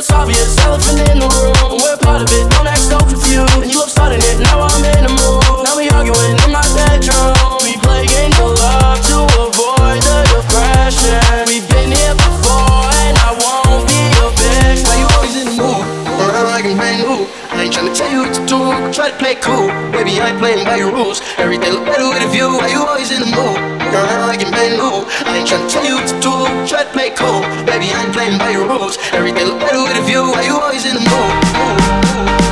it's obvious, elephant in the room. We're part of it, don't act so confused. And you love starting it, now I'm in the mood. Now we arguing in my bedroom. We play games of love to avoid the depression. We've been here before, and I won't be your bitch. Why you always in the mood? Around like a man who I ain't tryna tell you what to do, try to play cool. Baby, I ain't playing by your rules. Everything look better with a view. Why you always in the mood? Around like a man who I ain't tryna tell you what to do, try to play cool. Baby, I ain't playing by your rules. Everything look better with a view. Why you always in the mood?